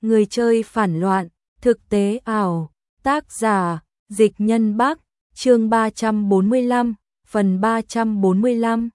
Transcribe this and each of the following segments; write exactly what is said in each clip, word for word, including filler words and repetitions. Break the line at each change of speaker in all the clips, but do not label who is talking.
Người chơi phản loạn, thực tế ảo, tác giả, Dịch Nhân Bắc, chương ba trăm bốn mươi lăm, phần ba trăm bốn mươi lăm.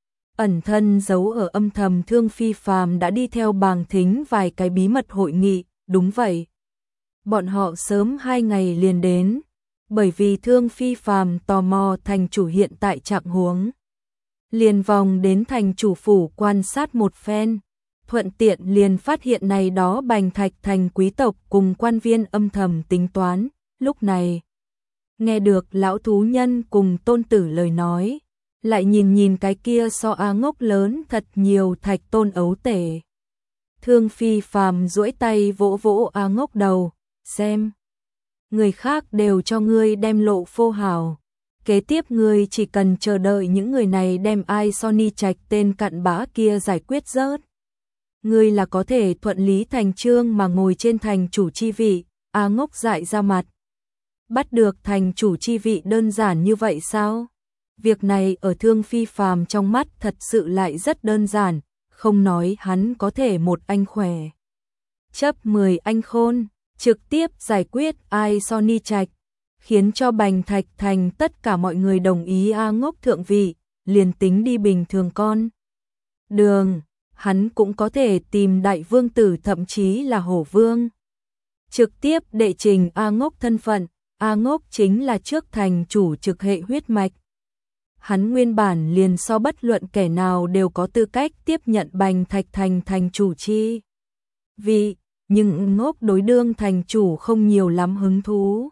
Ẩn thân giấu ở âm thầm Thương Phi Phàm đã đi theo Bàng Thính vài cái bí mật hội nghị, đúng vậy. Bọn họ sớm hai ngày liền đến, bởi vì Thương Phi Phàm tò mò thành chủ hiện tại trạng huống. Liền vòng đến thành chủ phủ quan sát một phen, thuận tiện liền phát hiện này đó Bành Thạch thành quý tộc cùng quan viên âm thầm tính toán, lúc này. Nghe được lão thú nhân cùng tôn tử lời nói, lại nhìn nhìn cái kia so A Ngốc lớn thật nhiều thạch tôn ấu tể. Thương Phi Phàm duỗi tay vỗ vỗ A Ngốc đầu, xem. Người khác đều cho ngươi đem lộ phô hào. Kế tiếp ngươi chỉ cần chờ đợi những người này đem ai Sony Trạch tên cặn bã kia giải quyết rớt. Ngươi là có thể thuận lý thành chương mà ngồi trên thành chủ chi vị. A Ngốc dại ra mặt. Bắt được thành chủ chi vị đơn giản như vậy sao? Việc này ở Thương Phi Phàm trong mắt thật sự lại rất đơn giản, không nói hắn có thể một anh khỏe. Chấp mười anh khôn, trực tiếp giải quyết ai Sony Trạch, khiến cho Bành Thạch thành tất cả mọi người đồng ý A Ngốc thượng vị, liền tính đi bình thường con. Đường, hắn cũng có thể tìm đại vương tử thậm chí là hổ vương. Trực tiếp đệ trình A Ngốc thân phận, A Ngốc chính là trước thành chủ trực hệ huyết mạch. Hắn nguyên bản liền so bất luận kẻ nào đều có tư cách tiếp nhận Bành Thạch thành thành chủ chi. Vì, nhưng Ngốc đối đương thành chủ không nhiều lắm hứng thú.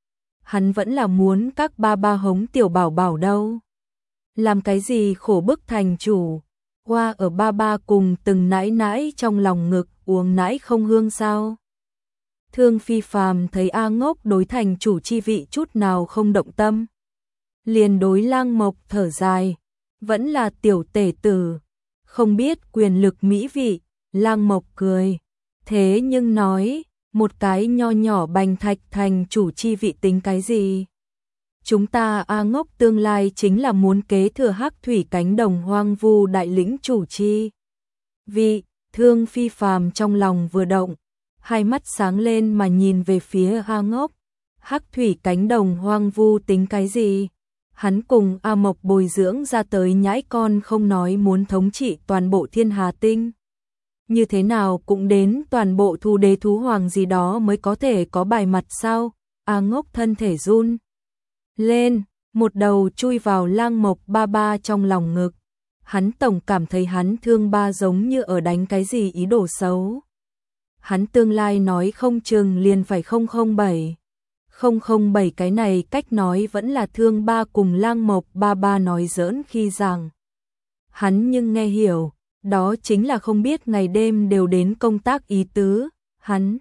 Hắn vẫn là muốn các ba ba hống tiểu bảo bảo đâu. Làm cái gì khổ bức thành chủ, qua ở ba ba cùng từng nãi nãi trong lòng ngực uống nãi không hương sao. Thương Phi Phàm thấy A Ngốc đối thành chủ chi vị chút nào không động tâm. Liền đối Lang Mộc thở dài, vẫn là tiểu tể tử, không biết quyền lực mỹ vị. Lang Mộc cười, thế nhưng nói, một cái nho nhỏ Bành Thạch thành chủ chi vị tính cái gì? Chúng ta A Ngốc tương lai chính là muốn kế thừa Hắc Thủy cánh đồng hoang vu đại lĩnh chủ chi vị. Thương Phi Phàm trong lòng vừa động, hai mắt sáng lên mà nhìn về phía A Ngốc. Hắc Thủy cánh đồng hoang vu tính cái gì? Hắn cùng A Mộc bồi dưỡng ra tới nhãi con không nói muốn thống trị toàn bộ thiên hà tinh. Như thế nào cũng đến toàn bộ thu đế thú hoàng gì đó mới có thể có bài mặt sao? A Ngốc thân thể run lên, một đầu chui vào Lang Mộc ba ba trong lòng ngực. Hắn tổng cảm thấy hắn thương ba giống như ở đánh cái gì ý đồ xấu. Hắn tương lai nói không chừng liền phải không không bảy. Không không bảy cái này cách nói vẫn là thương ba cùng Lang Mộc ba ba nói giỡn khi rằng. Hắn nhưng nghe hiểu, đó chính là không biết ngày đêm đều đến công tác ý tứ, hắn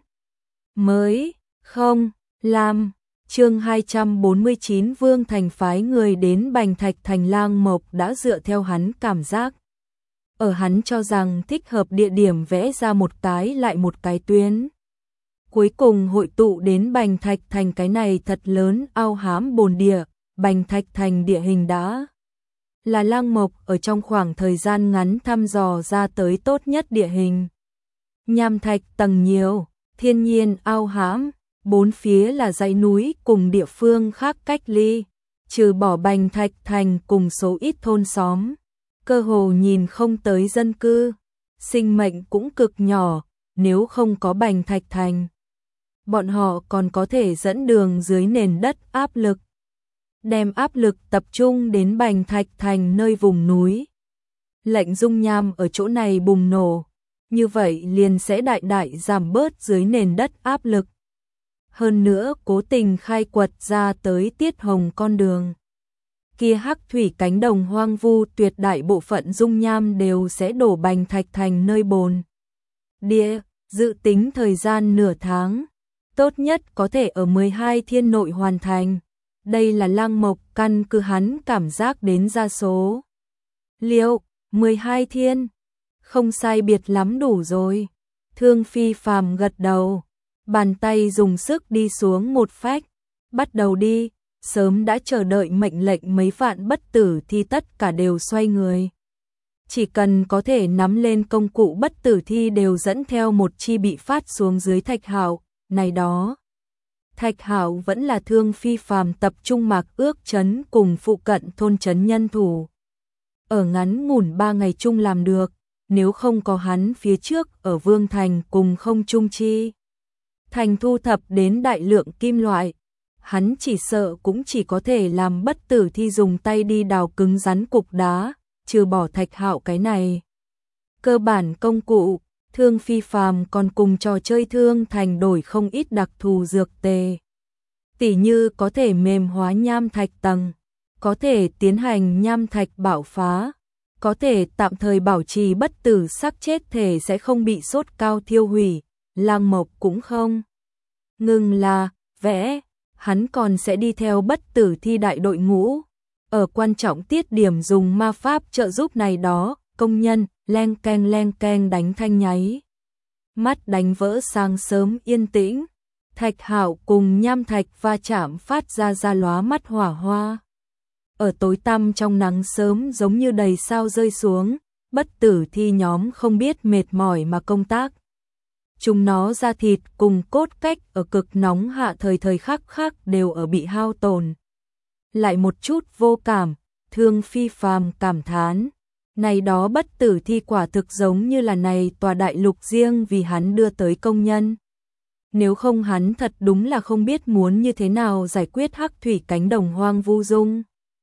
mới không làm. Chương hai trăm bốn mươi chín Vương Thành phái người đến Bành Thạch thành. Lang Mộc đã dựa theo hắn cảm giác. Ở hắn cho rằng thích hợp địa điểm vẽ ra một cái lại một cái tuyến. Cuối cùng hội tụ đến Bành Thạch thành cái này thật lớn ao hám bồn địa. Bành Thạch thành địa hình đã là Lang Mộc ở trong khoảng thời gian ngắn thăm dò ra tới tốt nhất địa hình. Nham thạch tầng nhiều, thiên nhiên ao hám, bốn phía là dãy núi cùng địa phương khác cách ly, trừ bỏ Bành Thạch thành cùng số ít thôn xóm, cơ hồ nhìn không tới dân cư, sinh mệnh cũng cực nhỏ, nếu không có Bành Thạch thành. Bọn họ còn có thể dẫn đường dưới nền đất áp lực, đem áp lực tập trung đến Bành Thạch thành nơi vùng núi. Lệnh dung nham ở chỗ này bùng nổ, như vậy liền sẽ đại đại giảm bớt dưới nền đất áp lực. Hơn nữa cố tình khai quật ra tới tiết hồng con đường. Kia Hắc Thủy cánh đồng hoang vu tuyệt đại bộ phận dung nham đều sẽ đổ Bành Thạch thành nơi bồn địa, dự tính thời gian nửa tháng. Tốt nhất có thể ở mười hai thiên nội hoàn thành. Đây là Lang Mộc căn cứ hắn cảm giác đến ra số. Liệu, mười hai thiên? Không sai biệt lắm đủ rồi. Thương Phi Phàm gật đầu. Bàn tay dùng sức đi xuống một phách. Bắt đầu đi. Sớm đã chờ đợi mệnh lệnh mấy vạn bất tử thì tất cả đều xoay người. chỉ cần có thể nắm lên công cụ bất tử thi đều dẫn theo một chi bị phát xuống dưới Thạch Hạo, này đó. Thạch Hạo vẫn là Thương Phi Phàm tập trung Mạc Ước trấn cùng phụ cận thôn trấn nhân thủ. Ở ngắn ngủn ba ngày chung làm được, nếu không có hắn phía trước ở Vương Thành cùng không trung chi. Thành thu thập đến đại lượng kim loại, hắn chỉ sợ cũng chỉ có thể làm bất tử thi dùng tay đi đào cứng rắn cục đá, trừ bỏ Thạch Hạo cái này. Cơ bản công cụ, Thương Phi Phàm còn cùng trò chơi Thương Thành đổi không ít đặc thù dược tề. Tỉ như có thể mềm hóa nham thạch tầng, có thể tiến hành nham thạch bạo phá, có thể tạm thời bảo trì bất tử xác chết thể sẽ không bị sốt cao thiêu hủy, Lang Mộc cũng không. Ngừng là, vẽ, hắn còn sẽ đi theo bất tử thi đại đội ngũ. Ở quan trọng tiết điểm dùng ma pháp trợ giúp này đó, công nhân, len keng len keng đánh thanh nháy. Mắt đánh vỡ sáng sớm yên tĩnh, Thạch Hạo cùng nham thạch va chạm phát ra ra lóa mắt hỏa hoa. Ở tối tăm trong nắng sớm giống như đầy sao rơi xuống, bất tử thi nhóm không biết mệt mỏi mà công tác. Chúng nó da thịt cùng cốt cách ở cực nóng hạ thời thời khắc khắc đều ở bị hao tổn. Lại một chút vô cảm, Thương Phi Phàm cảm thán. Này đó bất tử thi quả thực giống như là này tòa đại lục riêng vì hắn đưa tới công nhân. Nếu không hắn thật đúng là không biết muốn như thế nào giải quyết hắc thủy cánh đồng hoang vu dung.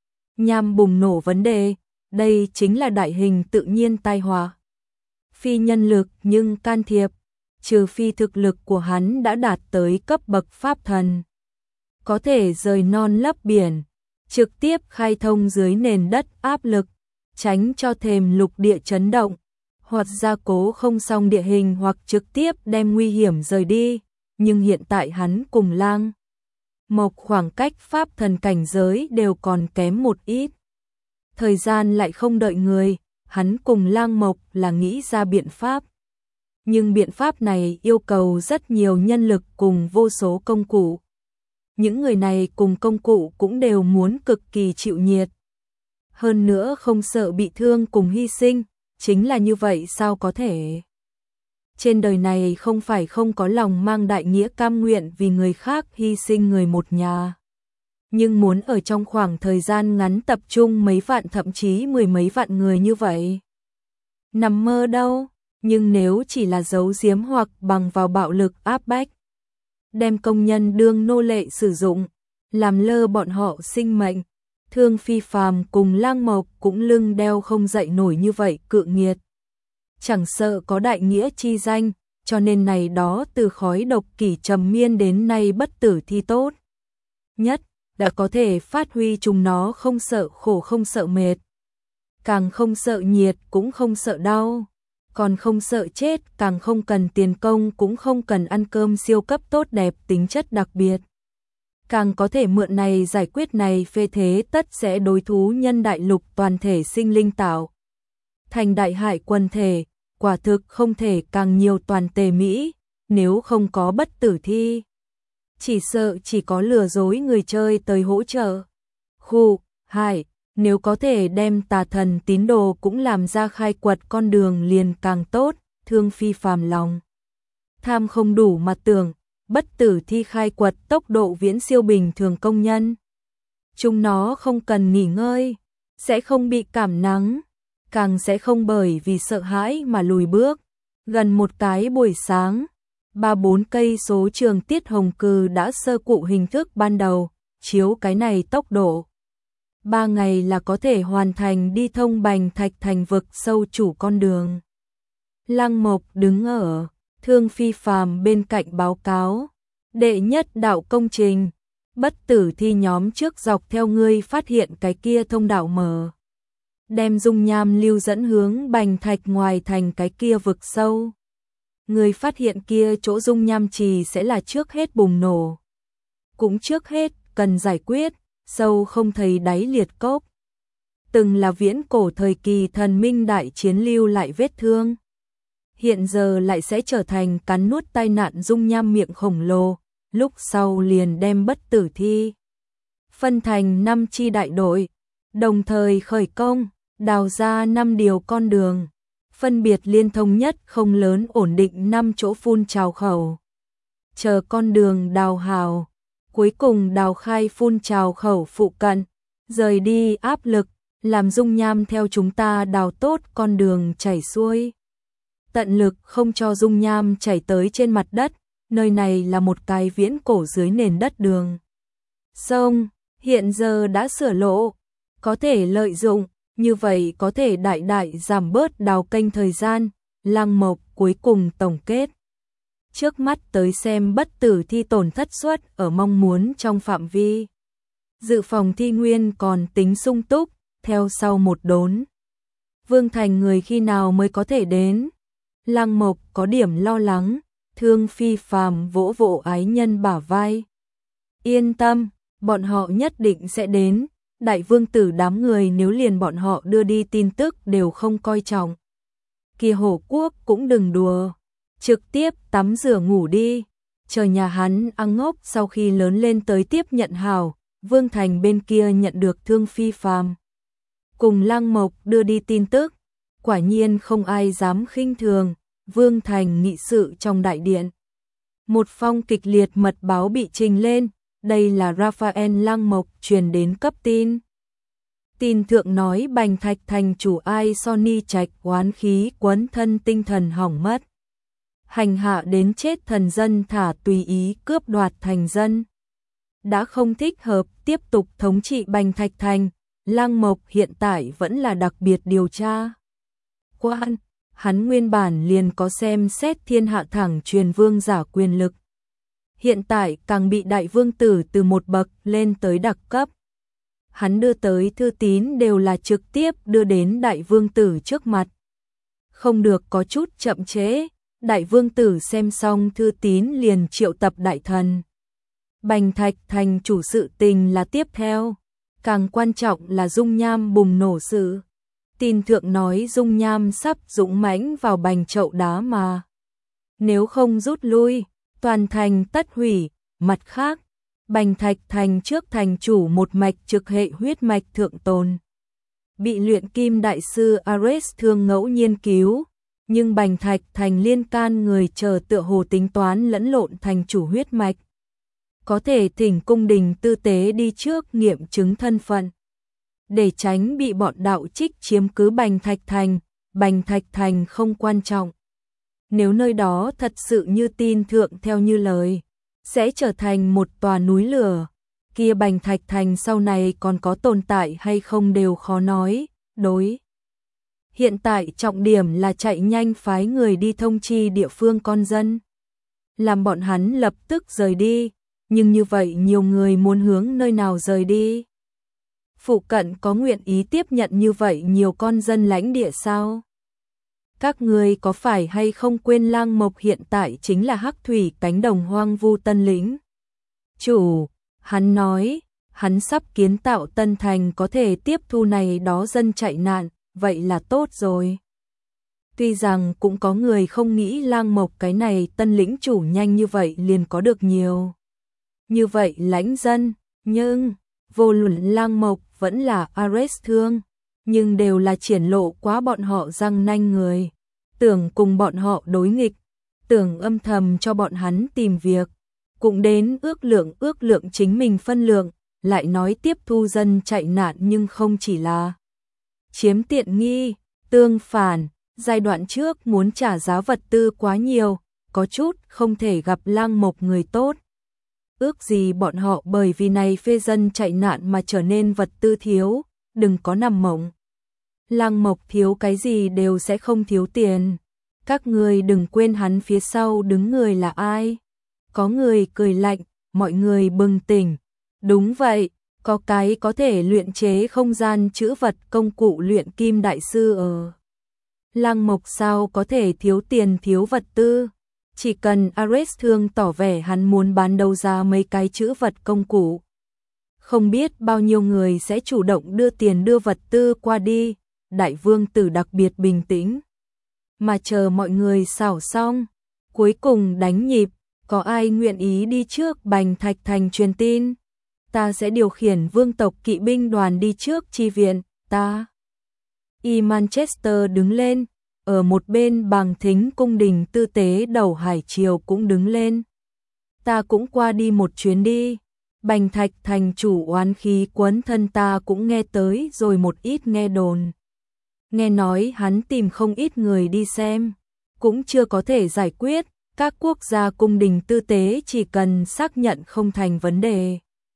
Nham bùng nổ vấn đề, đây chính là đại hình tự nhiên tai họa. Phi nhân lực nhưng can thiệp, trừ phi thực lực của hắn đã đạt tới cấp bậc pháp thần. Có thể rời non lấp biển, trực tiếp khai thông dưới nền đất áp lực, tránh cho thềm lục địa chấn động, hoặc gia cố không xong địa hình hoặc trực tiếp đem nguy hiểm rời đi. Nhưng hiện tại hắn cùng Lang Mộc khoảng cách pháp thần cảnh giới đều còn kém một ít. Thời gian lại không đợi người, hắn cùng Lang Mộc là nghĩ ra biện pháp. Nhưng biện pháp này yêu cầu rất nhiều nhân lực cùng vô số công cụ. Những người này cùng công cụ cũng đều muốn cực kỳ chịu nhiệt. Hơn nữa không sợ bị thương cùng hy sinh, chính là như vậy sao có thể. Trên đời này không phải không có lòng mang đại nghĩa cam nguyện vì người khác hy sinh người một nhà. Nhưng muốn ở trong khoảng thời gian ngắn tập trung mấy vạn thậm chí mười mấy vạn người như vậy. Nằm mơ đâu, nhưng nếu chỉ là giấu giếm hoặc bằng vào bạo lực áp bách. Đem công nhân đương nô lệ sử dụng, làm lơ bọn họ sinh mệnh. Thương Phi Phàm cùng Lang Mộc cũng lưng đeo không dậy nổi như vậy cự nghiệt. Chẳng sợ có đại nghĩa chi danh, cho nên này đó từ khói độc kỷ trầm miên đến nay bất tử thi tốt. Nhất, đã có thể phát huy chúng nó không sợ khổ không sợ mệt. Càng không sợ nhiệt cũng không sợ đau. Còn không sợ chết, càng không cần tiền công cũng không cần ăn cơm siêu cấp tốt đẹp tính chất đặc biệt. Càng có thể mượn này giải quyết này phê thế tất sẽ đối thú nhân đại lục toàn thể sinh linh tạo. Thành đại hại quần thể, quả thực không thể càng nhiều toàn tề Mỹ, nếu không có bất tử thi. Chỉ sợ chỉ có lừa dối người chơi tới hỗ trợ. Khu, hại, nếu có thể đem tà thần tín đồ cũng làm ra khai quật con đường liền càng tốt, Thương Phi Phàm lòng. Tham không đủ mà tưởng, bất tử thi khai quật tốc độ viễn siêu bình thường công nhân. Chúng nó không cần nghỉ ngơi, sẽ không bị cảm nắng, càng sẽ không bởi vì sợ hãi mà lùi bước. Gần một cái buổi sáng, ba bốn cây số trường Tiết Hồng Cừ đã sơ cụ hình thức ban đầu, chiếu cái này tốc độ. Ba ngày là có thể hoàn thành đi thông Bành Thạch thành vực sâu chủ con đường. Lang Mộc đứng ở Thương Phi Phàm bên cạnh báo cáo. Đệ nhất đạo công trình, bất tử thi nhóm trước dọc theo ngươi phát hiện cái kia thông đạo mở. Đem dung nham lưu dẫn hướng Bành Thạch ngoài thành cái kia vực sâu. Người phát hiện kia chỗ dung nham trì sẽ là trước hết bùng nổ. Cũng trước hết cần giải quyết sâu không thấy đáy liệt cốc. Từng là viễn cổ thời kỳ thần minh đại chiến lưu lại vết thương. Hiện giờ lại sẽ trở thành cắn nuốt tai nạn dung nham miệng khổng lồ, lúc sau liền đem bất tử thi phân thành năm chi đại đội, đồng thời khởi công, đào ra năm điều con đường, phân biệt liên thông nhất không lớn ổn định năm chỗ phun trào khẩu. Chờ con đường đào hào, cuối cùng đào khai phun trào khẩu phụ cận, rời đi áp lực, làm dung nham theo chúng ta đào tốt con đường chảy xuôi. Tận lực không cho dung nham chảy tới trên mặt đất, nơi này là một cái viễn cổ dưới nền đất đường. Sông, hiện giờ đã sửa lộ, có thể lợi dụng, như vậy có thể đại đại giảm bớt đào kênh thời gian. Lăng Mộc cuối cùng tổng kết. Trước mắt tới xem bất tử thi tổn thất suất ở mong muốn trong phạm vi. Dự phòng thi nguyên còn tính sung túc, theo sau một đốn. Vương Thành người khi nào mới có thể đến? Lăng Mộc có điểm lo lắng, Thương Phi Phàm vỗ vỗ ái nhân bả vai. Yên tâm, bọn họ nhất định sẽ đến. Đại vương tử đám người nếu liền bọn họ đưa đi tin tức đều không coi trọng. Kia Hổ Quốc cũng đừng đùa, trực tiếp tắm rửa ngủ đi, chờ nhà hắn ăn ngốc sau khi lớn lên tới tiếp nhận hào. Vương Thành bên kia nhận được Thương Phi Phàm cùng Lăng Mộc đưa đi tin tức, quả nhiên không ai dám khinh thường. Vương Thành nghị sự trong đại điện, một phong kịch liệt mật báo bị trình lên. Đây là Raphael Lăng Mộc truyền đến cấp tin. Tin thượng nói Bành Thạch thành chủ Ai Sony Trạch oán khí quấn thân tinh thần hỏng mất. Hành hạ đến chết thần dân thả tùy ý cướp đoạt thành dân. Đã không thích hợp tiếp tục thống trị Bành Thạch thành, Lăng Mộc hiện tại vẫn là đặc biệt điều tra quan. Hắn nguyên bản liền có xem xét thiên hạ thẳng truyền vương giả quyền lực. Hiện tại càng bị đại vương tử từ một bậc lên tới đặc cấp. Hắn đưa tới thư tín đều là trực tiếp đưa đến đại vương tử trước mặt. Không được có chút chậm trễ, đại vương tử xem xong thư tín liền triệu tập đại thần. Bành Thạch thành chủ sự tình là tiếp theo, càng quan trọng là dung nham bùng nổ sự. Tin thượng nói dung nham sắp dũng mãnh vào bành chậu đá mà. Nếu không rút lui, toàn thành tất hủy. Mặt khác, Bành Thạch thành trước thành chủ một mạch trực hệ huyết mạch thượng tồn. Bị luyện kim đại sư Ares thương ngẫu nhiên cứu, nhưng Bành Thạch thành liên can người chờ tựa hồ tính toán lẫn lộn thành chủ huyết mạch. Có thể thỉnh cung đình tư tế đi trước nghiệm chứng thân phận. Để tránh bị bọn đạo trích chiếm cứ Bành Thạch thành, Bành Thạch thành không quan trọng. Nếu nơi đó thật sự như tin thượng theo như lời, sẽ trở thành một tòa núi lửa, kia Bành Thạch thành sau này còn có tồn tại hay không đều khó nói. Đối hiện tại trọng điểm là chạy nhanh phái người đi thông chi địa phương con dân, làm bọn hắn lập tức rời đi. Nhưng như vậy nhiều người muốn hướng nơi nào rời đi? Phụ cận có nguyện ý tiếp nhận như vậy nhiều con dân lãnh địa sao? Các người có phải hay không quên Lăng Mộc hiện tại chính là Hắc Thủy cánh đồng hoang vu tân lĩnh? Chủ, hắn nói, hắn sắp kiến tạo tân thành có thể tiếp thu này đó dân chạy nạn, vậy là tốt rồi. Tuy rằng cũng có người không nghĩ Lăng Mộc cái này tân lĩnh chủ nhanh như vậy liền có được nhiều như vậy lãnh dân, nhưng vô luận Lăng Mộc vẫn là Ares thương, nhưng đều là triển lộ quá bọn họ răng nanh người, tưởng cùng bọn họ đối nghịch, tưởng âm thầm cho bọn hắn tìm việc, cũng đến ước lượng ước lượng chính mình phân lượng, lại nói tiếp thu dân chạy nạn nhưng không chỉ là chiếm tiện nghi, tương phản, giai đoạn trước muốn trả giá vật tư quá nhiều, có chút không thể gặp Lăng Mộc người tốt. Ước gì bọn họ bởi vì này phê dân chạy nạn mà trở nên vật tư thiếu, đừng có nằm mộng. Lăng Mộc thiếu cái gì đều sẽ không thiếu tiền. Các người đừng quên hắn phía sau đứng người là ai. Có người cười lạnh, mọi người bừng tỉnh. Đúng vậy, có cái có thể luyện chế không gian chữ vật công cụ luyện kim đại sư ở. Lăng Mộc sao có thể thiếu tiền thiếu vật tư? Chỉ cần Ares thương tỏ vẻ hắn muốn bán đấu giá mấy cái chữ vật công cụ, không biết bao nhiêu người sẽ chủ động đưa tiền đưa vật tư qua đi. Đại vương tử đặc biệt bình tĩnh, mà chờ mọi người xảo xong, cuối cùng đánh nhịp. Có ai nguyện ý đi trước Bành Thạch thành truyền tin? Ta sẽ điều khiển vương tộc kỵ binh đoàn đi trước chi viện. Ta Y Manchester đứng lên, ở một bên Bàng Thính cung đình tư tế đầu hải triều cũng đứng lên. Ta cũng qua đi một chuyến đi. Bành Thạch thành chủ oán khí quấn thân ta cũng nghe tới rồi một ít nghe đồn. Nghe nói hắn tìm không ít người đi xem, cũng chưa có thể giải quyết, các quốc gia cung đình tư tế chỉ cần xác nhận không thành vấn đề.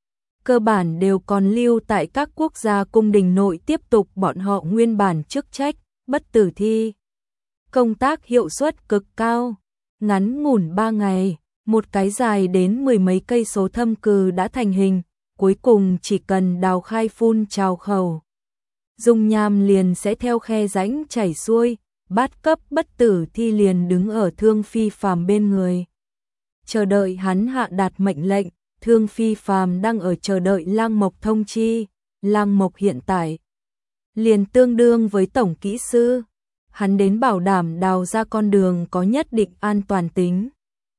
Cơ bản đều còn lưu tại các quốc gia cung đình nội tiếp tục bọn họ nguyên bản chức trách, bất tử thi. Công tác hiệu suất cực cao, ngắn ngủn ba ngày, một cái dài đến mười mấy cây số thâm cừ đã thành hình, cuối cùng chỉ cần đào khai phun trào khẩu. Dung nham liền sẽ theo khe rãnh chảy xuôi, bát cấp bất tử thi liền đứng ở Thương Phi Phàm bên người. Chờ đợi hắn hạ đạt mệnh lệnh, Thương Phi Phàm đang ở chờ đợi Lang Mộc thông chi, Lang Mộc hiện tại liền tương đương với tổng kỹ sư, hắn đến bảo đảm đào ra con đường có nhất định an toàn tính,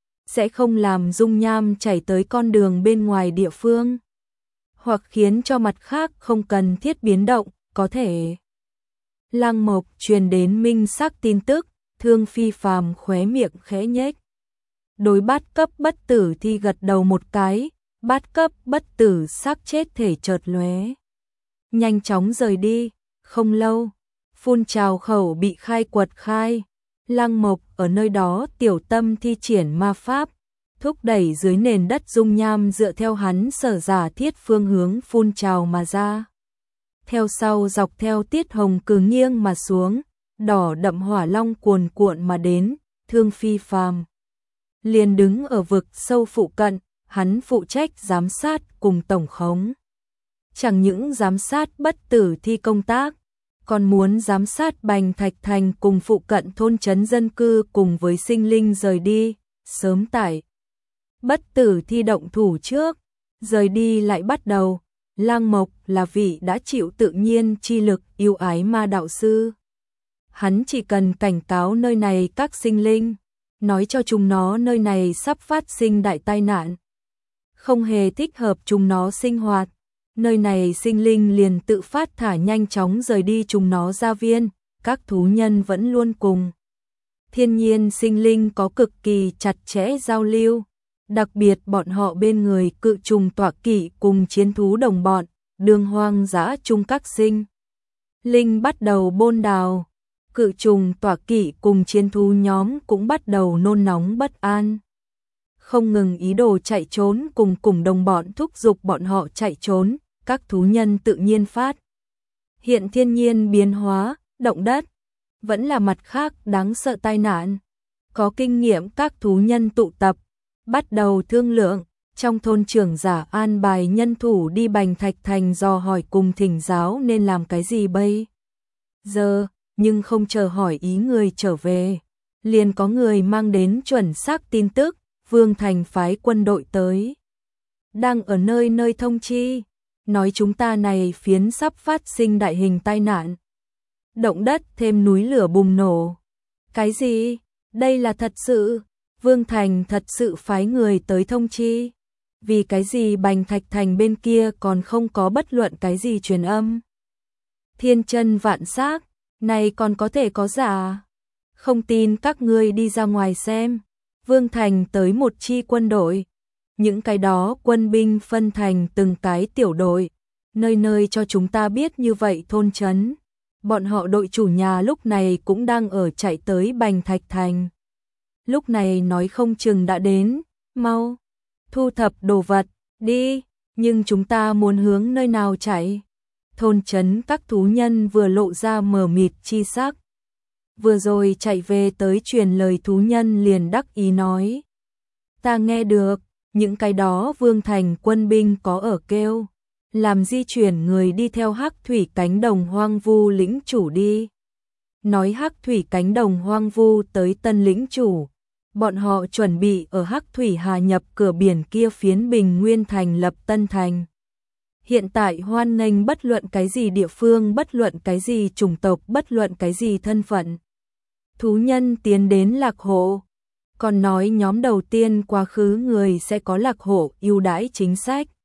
sẽ không làm dung nham chảy tới con đường bên ngoài địa phương, hoặc khiến cho mặt khác không cần thiết biến động, có thể. Lang Mộc truyền đến minh xác tin tức, Thương Phi Phàm khóe miệng khẽ nhếch. Đối bát cấp bất tử thi gật đầu một cái, bát cấp bất tử xác chết thể chợt lóe, nhanh chóng rời đi, không lâu, phun trào khẩu bị khai quật khai. Lang Mộc ở nơi đó tiểu tâm thi triển ma pháp, thúc đẩy dưới nền đất dung nham dựa theo hắn sở giả thiết phương hướng phun trào mà ra. Theo sau dọc theo tiết hồng cử nghiêng mà xuống, đỏ đậm hỏa long cuồn cuộn mà đến, Thương Phi Phàm liền đứng ở vực sâu phụ cận, hắn phụ trách giám sát cùng tổng khống. Chẳng những giám sát bất tử thi công tác, còn muốn giám sát Bành Thạch thành cùng phụ cận thôn trấn dân cư cùng với sinh linh rời đi, sớm tại bất tử thi động thủ trước, rời đi lại bắt đầu. Lang Mộc là vị đã chịu tự nhiên chi lực yêu ái ma đạo sư. Hắn chỉ cần cảnh cáo nơi này các sinh linh, nói cho chúng nó nơi này sắp phát sinh đại tai nạn, không hề thích hợp chúng nó sinh hoạt, nơi này sinh linh liền tự phát thả nhanh chóng rời đi chúng nó gia viên, các thú nhân vẫn luôn cùng. Thiên nhiên sinh linh có cực kỳ chặt chẽ giao lưu, đặc biệt bọn họ bên người cự trùng tọa kỵ cùng chiến thú đồng bọn, đường hoang dã chung các sinh. Linh bắt đầu bôn đào, cự trùng tọa kỵ cùng chiến thú nhóm cũng bắt đầu nôn nóng bất an. Không ngừng ý đồ chạy trốn cùng cùng đồng bọn thúc giục bọn họ chạy trốn, các thú nhân tự nhiên phát. Hiện thiên nhiên biến hóa, động đất, vẫn là mặt khác đáng sợ tai nạn. Có kinh nghiệm các thú nhân tụ tập, bắt đầu thương lượng, trong thôn trưởng giả an bài nhân thủ đi Bành Thạch thành dò hỏi cùng thỉnh giáo nên làm cái gì bây giờ, nhưng không chờ hỏi ý người trở về, liền có người mang đến chuẩn xác tin tức, Vương Thành phái quân đội tới, đang ở nơi nơi thông chi, nói chúng ta này phiến sắp phát sinh đại hình tai nạn, động đất thêm núi lửa bùng nổ. Cái gì? Đây là thật sự? Vương Thành thật sự phái người tới thông chi? Vì cái gì Bành Thạch thành bên kia còn không có bất luận cái gì truyền âm? Thiên chân vạn xác, này còn có thể có giả? Không tin các ngươi đi ra ngoài xem. Vương Thành tới một chi quân đội, những cái đó quân binh phân thành từng cái tiểu đội, nơi nơi cho chúng ta biết như vậy thôn trấn. Bọn họ đội chủ nhà lúc này cũng đang ở chạy tới Bành Thạch thành. Lúc này nói không chừng đã đến, mau, thu thập đồ vật, đi, nhưng chúng ta muốn hướng nơi nào chạy? Thôn trấn các thú nhân vừa lộ ra mờ mịt chi sắc. Vừa rồi chạy về tới truyền lời thú nhân liền đắc ý nói. Ta nghe được, những cái đó Vương Thành quân binh có ở kêu, làm di chuyển người đi theo Hắc Thủy cánh đồng hoang vu lĩnh chủ đi. Nói Hắc Thủy cánh đồng hoang vu tới tân lĩnh chủ, bọn họ chuẩn bị ở Hắc Thủy Hà nhập cửa biển kia phiến Bình Nguyên thành lập tân thành. Hiện tại hoan nghênh bất luận cái gì địa phương, bất luận cái gì chủng tộc, bất luận cái gì thân phận. Thú nhân tiến đến lạc hộ, còn nói nhóm đầu tiên quá khứ người sẽ có lạc hộ ưu đãi chính sách.